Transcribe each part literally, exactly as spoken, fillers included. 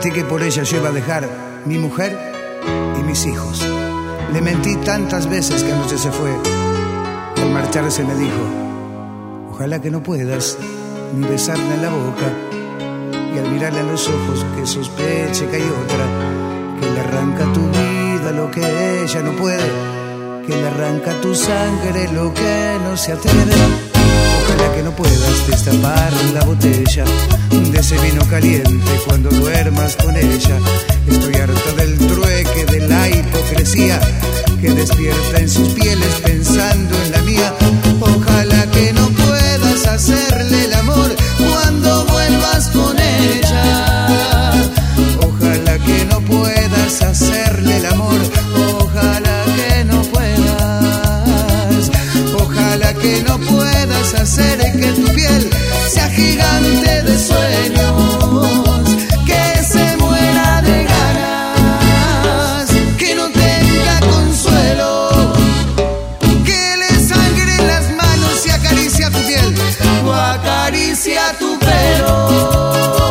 mentí que por ella yo iba a dejar mi mujer y mis hijos. Le mentí tantas veces que anoche se fue. Y al marcharse me dijo: ojalá que no puedas ni besarla en la boca. Y al mirarle a los ojos que sospeche que hay otra, que le arranca tu vida lo que ella no puede, que le arranca tu sangre lo que no se atreve. Ojalá que no puedas destapar la botella de ese vino caliente cuando duermas con ella. Estoy harta del trueque, de la hipocresía que despierta en sus pieles pensando en la mía. Ojalá que no puedas hacerle el amor cuando vuelvas con ella. Ojalá que no puedas hacerle el amor. Ojalá que no puedas. Ojalá que no puedas hacer que tu piel sea gigante de sueños, que se muera de ganas, que no tenga consuelo, que le sangre en las manos y acaricia tu piel o acaricia tu pelo.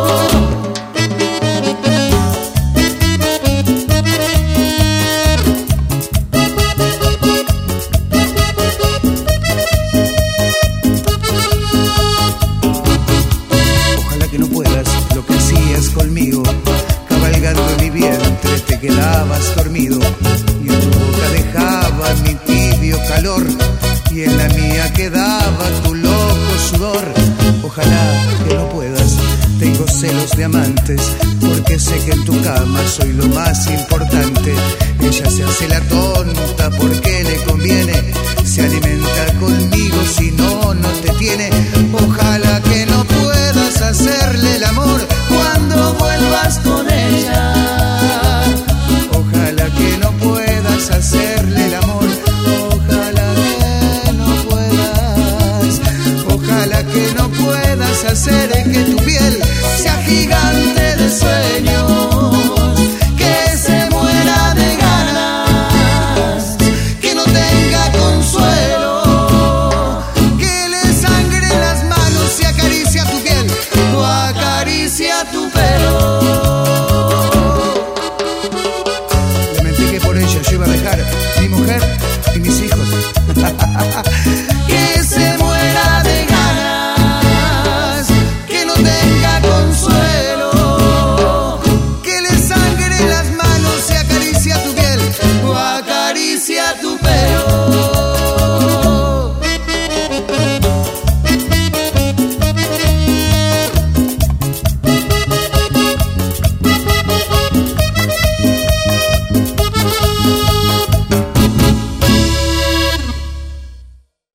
Conmigo, cabalgando en mi vientre, te quedabas dormido y en tu boca dejaba mi tibio calor y en la mía quedaba tu loco sudor. Ojalá que no puedas, tengo celos de amantes, porque sé que en tu cama soy lo más importante. Ella se hace la tonta porque le conviene, se alimenta conmigo, si no, no te tiene. Ojalá que no puedas hacerle el amor cuando vuelvas con ella. Ojalá que no puedas hacerle el amor. Ojalá que no puedas. Ojalá que no puedas hacer que tu